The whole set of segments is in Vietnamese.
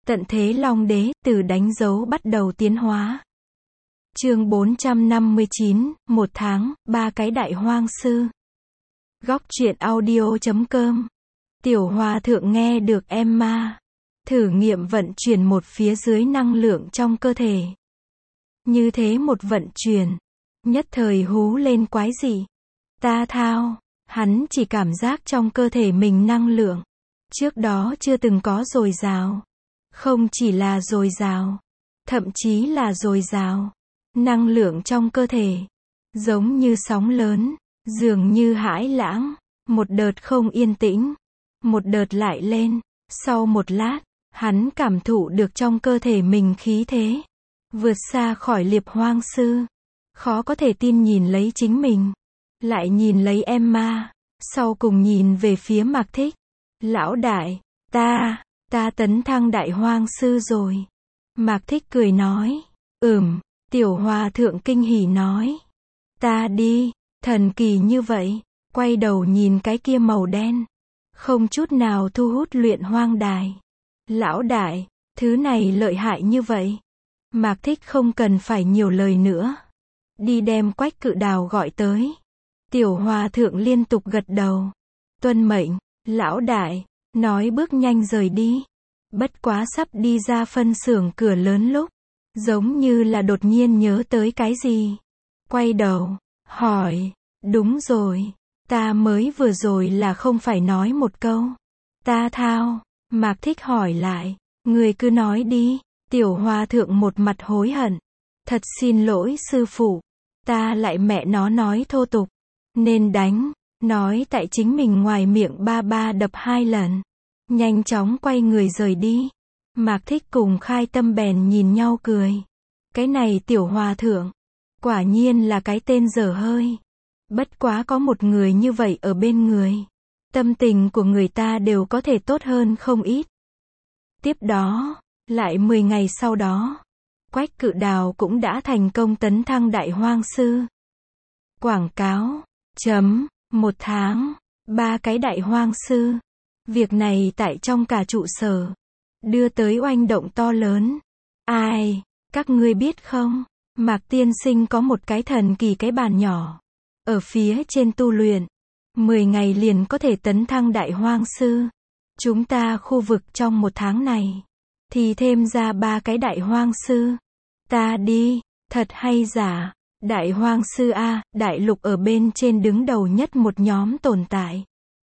Tận thế Long Đế, từ đánh dấu bắt đầu tiến hóa. Chương 459, một tháng, ba cái đại hoang sư. Góc truyện audio.com. Tiểu Hòa Thượng nghe được Emma thử nghiệm vận chuyển một phía dưới năng lượng trong cơ thể. Như thế một vận chuyển, nhất thời hú lên quái dị. Ta thao, hắn chỉ cảm giác trong cơ thể mình năng lượng trước đó chưa từng có dồi dào. Không chỉ là dồi dào, thậm chí là dồi dào. Năng lượng trong cơ thể, giống như sóng lớn, dường như hãi lãng, một đợt không yên tĩnh, một đợt lại lên. Sau một lát, hắn cảm thụ được trong cơ thể mình khí thế vượt xa khỏi Liệp Hoang Sư. Khó có thể tin nhìn lấy chính mình, lại nhìn lấy Emma, sau cùng nhìn về phía Mạc Thích. Lão đại, ta tấn thăng đại hoang sư rồi. Mạc Thích cười nói. Tiểu Hòa Thượng kinh hỉ nói. Ta đi, thần kỳ như vậy. Quay đầu nhìn cái kia màu đen, không chút nào thu hút luyện hoang đài. Lão đại, thứ này lợi hại như vậy. Mạc Thích không cần phải nhiều lời nữa. Đi đem Quách Cự Đào gọi tới. Tiểu Hòa Thượng liên tục gật đầu. Tuân mệnh, lão đại, nói bước nhanh rời đi. Bất quá sắp đi ra phân xưởng cửa lớn lúc, giống như là đột nhiên nhớ tới cái gì. Quay đầu, hỏi, đúng rồi, ta mới vừa rồi là không phải nói một câu. Ta thao, Mạc Thích hỏi lại, người cứ nói đi. Tiểu Hòa Thượng một mặt hối hận. Thật xin lỗi sư phụ, ta lại mẹ nó nói thô tục, nên đánh, nói tại chính mình ngoài miệng ba đập 2 lần. Nhanh chóng quay người rời đi. Mạc Thích cùng Khai Tâm bèn nhìn nhau cười. Cái này Tiểu Hòa Thượng, quả nhiên là cái tên dở hơi. Bất quá có một người như vậy ở bên người, tâm tình của người ta đều có thể tốt hơn không ít. Tiếp đó, lại 10 ngày sau đó, Quách Cự Đào cũng đã thành công tấn thăng đại hoang sư. Quảng cáo, một tháng, 3 cái đại hoang sư. Việc này tại trong cả trụ sở, đưa tới oanh động to lớn. Ai, các ngươi biết không, Mạc tiên sinh có một cái thần kỳ cái bàn nhỏ, ở phía trên tu luyện, 10 ngày liền có thể tấn thăng đại hoang sư. Chúng ta khu vực trong một tháng này, thì thêm ra 3 cái đại hoang sư. Ta đi, thật hay giả, đại hoang sư A, đại lục ở bên trên đứng đầu nhất một nhóm tồn tại.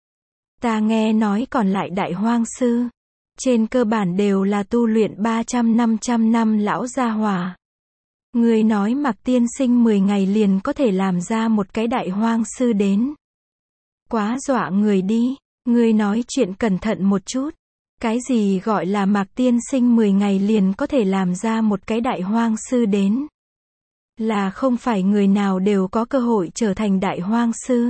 Ta nghe nói còn lại đại hoang sư, trên cơ bản đều là tu luyện 300-500 năm lão gia hỏa. Người nói Mạc tiên sinh 10 ngày liền có thể làm ra một cái đại hoang sư đến. Quá dọa người đi, người nói chuyện cẩn thận một chút. Cái gì gọi là Mạc tiên sinh 10 ngày liền có thể làm ra một cái đại hoang sư đến? Là không phải người nào đều có cơ hội trở thành đại hoang sư.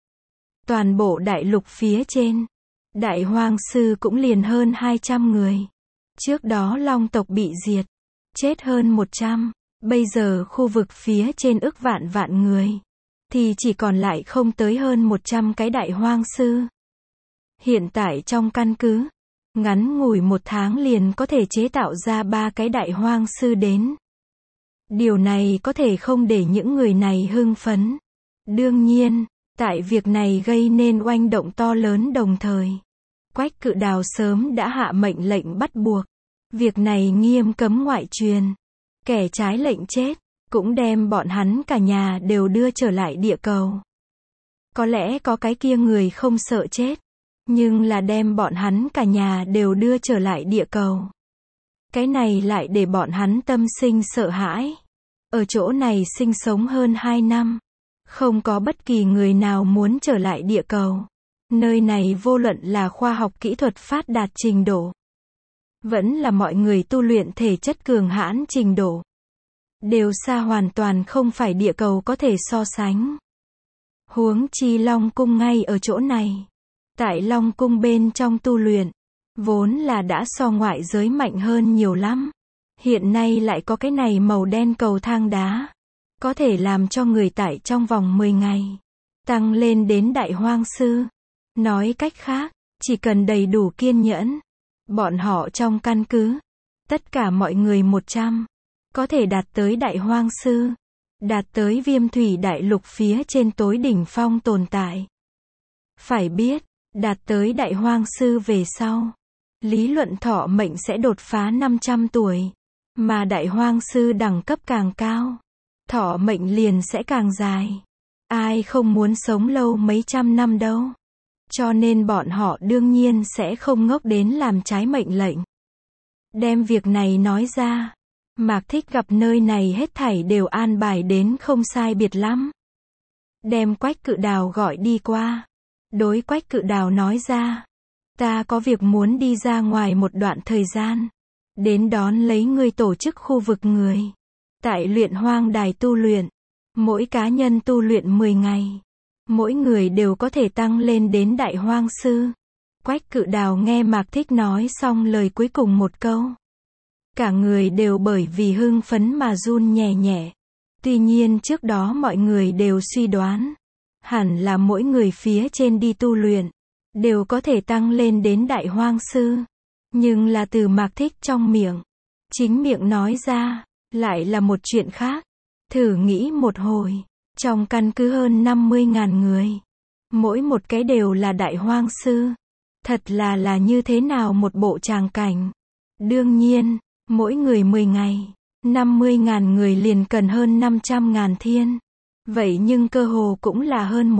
Toàn bộ đại lục phía trên, đại hoang sư cũng liền hơn 200 người. Trước đó Long tộc bị diệt, chết hơn 100. Bây giờ khu vực phía trên ức vạn người, thì chỉ còn lại không tới hơn 100 cái đại hoang sư. Hiện tại trong căn cứ, ngắn ngủi 1 tháng liền có thể chế tạo ra 3 cái đại hoang sư đến. Điều này có thể không để những người này hưng phấn. Đương nhiên, tại việc này gây nên oanh động to lớn đồng thời, Quách Cự Đào sớm đã hạ mệnh lệnh bắt buộc. Việc này nghiêm cấm ngoại truyền. Kẻ trái lệnh chết, cũng đem bọn hắn cả nhà đều đưa trở lại địa cầu. Có lẽ có cái kia người không sợ chết, nhưng là đem bọn hắn cả nhà đều đưa trở lại địa cầu. Cái này lại để bọn hắn tâm sinh sợ hãi. Ở chỗ này sinh sống hơn 2 năm, không có bất kỳ người nào muốn trở lại địa cầu. Nơi này vô luận là khoa học kỹ thuật phát đạt trình độ, vẫn là mọi người tu luyện thể chất cường hãn trình độ, đều xa hoàn toàn không phải địa cầu có thể so sánh. Huống chi Long Cung ngay ở chỗ này. Tại Long Cung bên trong tu luyện, vốn là đã so ngoại giới mạnh hơn nhiều lắm. Hiện nay lại có cái này màu đen cầu thang đá, có thể làm cho người tại trong vòng 10 ngày, tăng lên đến đại hoang sư. Nói cách khác, chỉ cần đầy đủ kiên nhẫn, bọn họ trong căn cứ, Tất cả mọi người 100 có thể đạt tới Đại Hoang Sư, đạt tới Viêm Thủy Đại Lục phía trên tối đỉnh phong tồn tại. Phải biết, đạt tới Đại Hoang Sư về sau, lý luận thọ mệnh sẽ đột phá 500 tuổi, mà Đại Hoang Sư đẳng cấp càng cao, thọ mệnh liền sẽ càng dài. Ai không muốn sống lâu mấy trăm năm đâu. Cho nên bọn họ đương nhiên sẽ không ngốc đến làm trái mệnh lệnh. Đem việc này nói ra, Mạc Thích gặp nơi này hết thảy đều an bài đến không sai biệt lắm. Đem Quách Cự Đào gọi đi qua. Đối Quách Cự Đào nói ra, ta có việc muốn đi ra ngoài một đoạn thời gian, đến đón lấy ngươi tổ chức khu vực người. Tại Luyện Hoang Đài tu luyện, mỗi cá nhân tu luyện 10 ngày. Mỗi người đều có thể tăng lên đến Đại Hoang Sư. Quách Cự Đào nghe Mạc Thích nói xong lời cuối cùng một câu. Cả người đều bởi vì hưng phấn mà run nhẹ nhẹ. Tuy nhiên trước đó mọi người đều suy đoán, hẳn là mỗi người phía trên đi tu luyện, đều có thể tăng lên đến Đại Hoang Sư. Nhưng là từ Mạc Thích trong miệng, chính miệng nói ra, lại là một chuyện khác. Thử nghĩ một hồi. Trong căn cứ hơn 50.000 người, mỗi một cái đều là Đại Hoang Sư. Thật là như thế nào một bộ tràng cảnh. Đương nhiên, mỗi người 10 ngày, 50.000 người liền cần hơn 500.000 thiên. Vậy nhưng cơ hồ cũng là hơn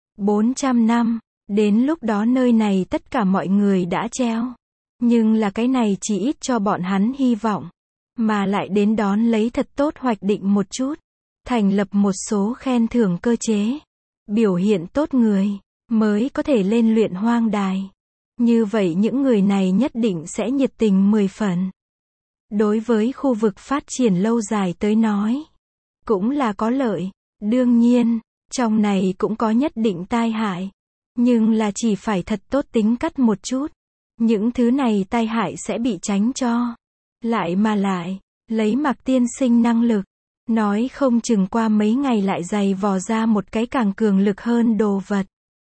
400 năm. Đến lúc đó nơi này tất cả mọi người đã treo. Nhưng là cái này chỉ ít cho bọn hắn hy vọng. Mà lại đến đón lấy thật tốt hoạch định một chút. Thành lập một số khen thưởng cơ chế. Biểu hiện tốt người, mới có thể lên Luyện Hoang Đài. Như vậy những người này nhất định sẽ nhiệt tình 10 phần. Đối với khu vực phát triển lâu dài tới nói, cũng là có lợi. Đương nhiên, trong này cũng có nhất định tai hại. Nhưng là chỉ phải thật tốt tính cắt một chút. Những thứ này tai hại sẽ bị tránh cho. Lại, lấy Mạc Tiên Sinh năng lực. Nói không chừng qua mấy ngày lại dày vò ra một cái càng cường lực hơn đồ vật.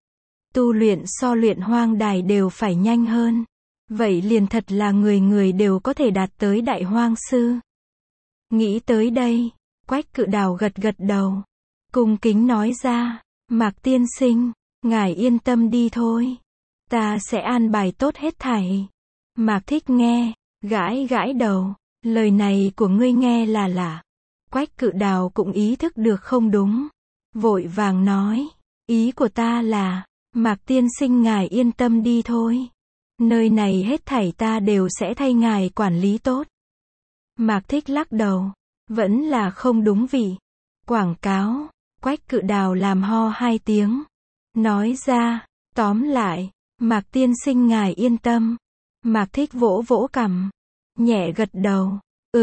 Tu luyện so Luyện Hoang Đài đều phải nhanh hơn. Vậy liền thật là người người đều có thể đạt tới Đại Hoang Sư. Nghĩ tới đây, Quách Cự Đào gật đầu. Cung kính nói ra, Mạc Tiên Sinh, ngài yên tâm đi thôi. Ta sẽ an bài tốt hết thảy. Mạc Thích nghe, gãi đầu. Lời này của ngươi nghe là lạ. Quách Cự Đào cũng ý thức được không đúng. Vội vàng nói, ý của ta là, Mạc Tiên Sinh ngài yên tâm đi thôi. Nơi này hết thảy ta đều sẽ thay ngài quản lý tốt. Mạc Thích lắc đầu, vẫn là không đúng vị. Quảng cáo, Quách Cự Đào làm ho 2 tiếng. Nói ra, tóm lại, Mạc Tiên Sinh ngài yên tâm. Mạc Thích vỗ cằm, nhẹ gật đầu,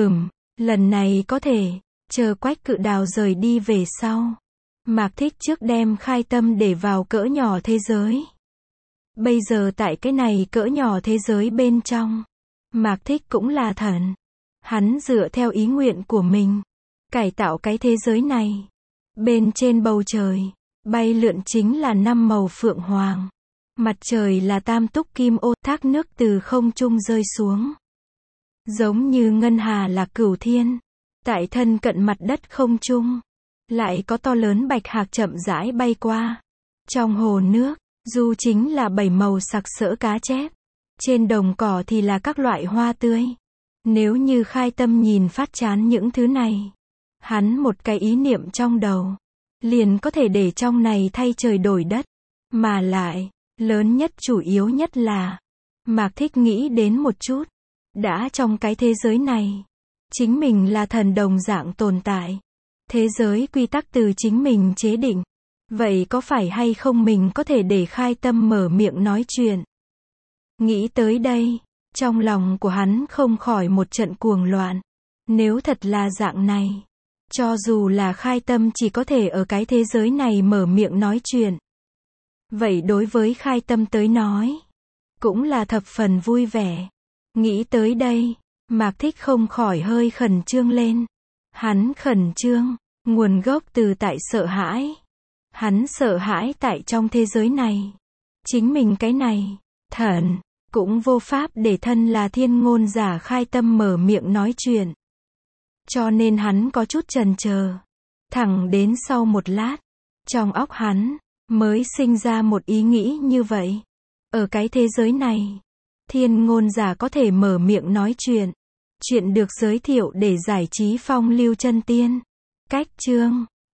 lần này có thể. Chờ Quách Cự Đào rời đi về sau, Mạc Thích trước đem khai tâm để vào cỡ nhỏ thế giới. Bây giờ tại cái này cỡ nhỏ thế giới bên trong, Mạc Thích cũng là thần. Hắn dựa theo ý nguyện của mình, cải tạo cái thế giới này. Bên trên bầu trời, bay lượn chính là 5 màu phượng hoàng. Mặt trời là tam túc kim ô, thác nước từ không trung rơi xuống. Giống như ngân hà là cửu thiên. Tại thân cận mặt đất không trung, lại có to lớn bạch hạc chậm rãi bay qua. Trong hồ nước, du chính là 7 màu sặc sỡ cá chép. Trên đồng cỏ thì là các loại hoa tươi. Nếu như khai tâm nhìn phát chán những thứ này, hắn một cái ý niệm trong đầu, liền có thể để trong này thay trời đổi đất. Mà lại, lớn nhất chủ yếu nhất là, Mạc Thích nghĩ đến một chút, đã trong cái thế giới này, chính mình là thần đồng dạng tồn tại. Thế giới quy tắc từ chính mình chế định. Vậy có phải hay không mình có thể để khai tâm mở miệng nói chuyện? Nghĩ tới đây, trong lòng của hắn không khỏi một trận cuồng loạn. Nếu thật là dạng này, cho dù là khai tâm chỉ có thể ở cái thế giới này mở miệng nói chuyện, vậy đối với khai tâm tới nói, cũng là thập phần vui vẻ. Nghĩ tới đây, Mạc Thích không khỏi hơi khẩn trương lên. Hắn khẩn trương, nguồn gốc từ tại sợ hãi. Hắn sợ hãi tại trong thế giới này, chính mình cái này, thần, cũng vô pháp để thân là thiên ngôn giả khai tâm mở miệng nói chuyện. Cho nên hắn có chút chần chờ. Thẳng đến sau một lát, trong óc hắn mới sinh ra một ý nghĩ như vậy. Ở cái thế giới này, thiên ngôn giả có thể mở miệng nói chuyện. Chuyện được giới thiệu để giải trí phong lưu chân tiên. Cách chương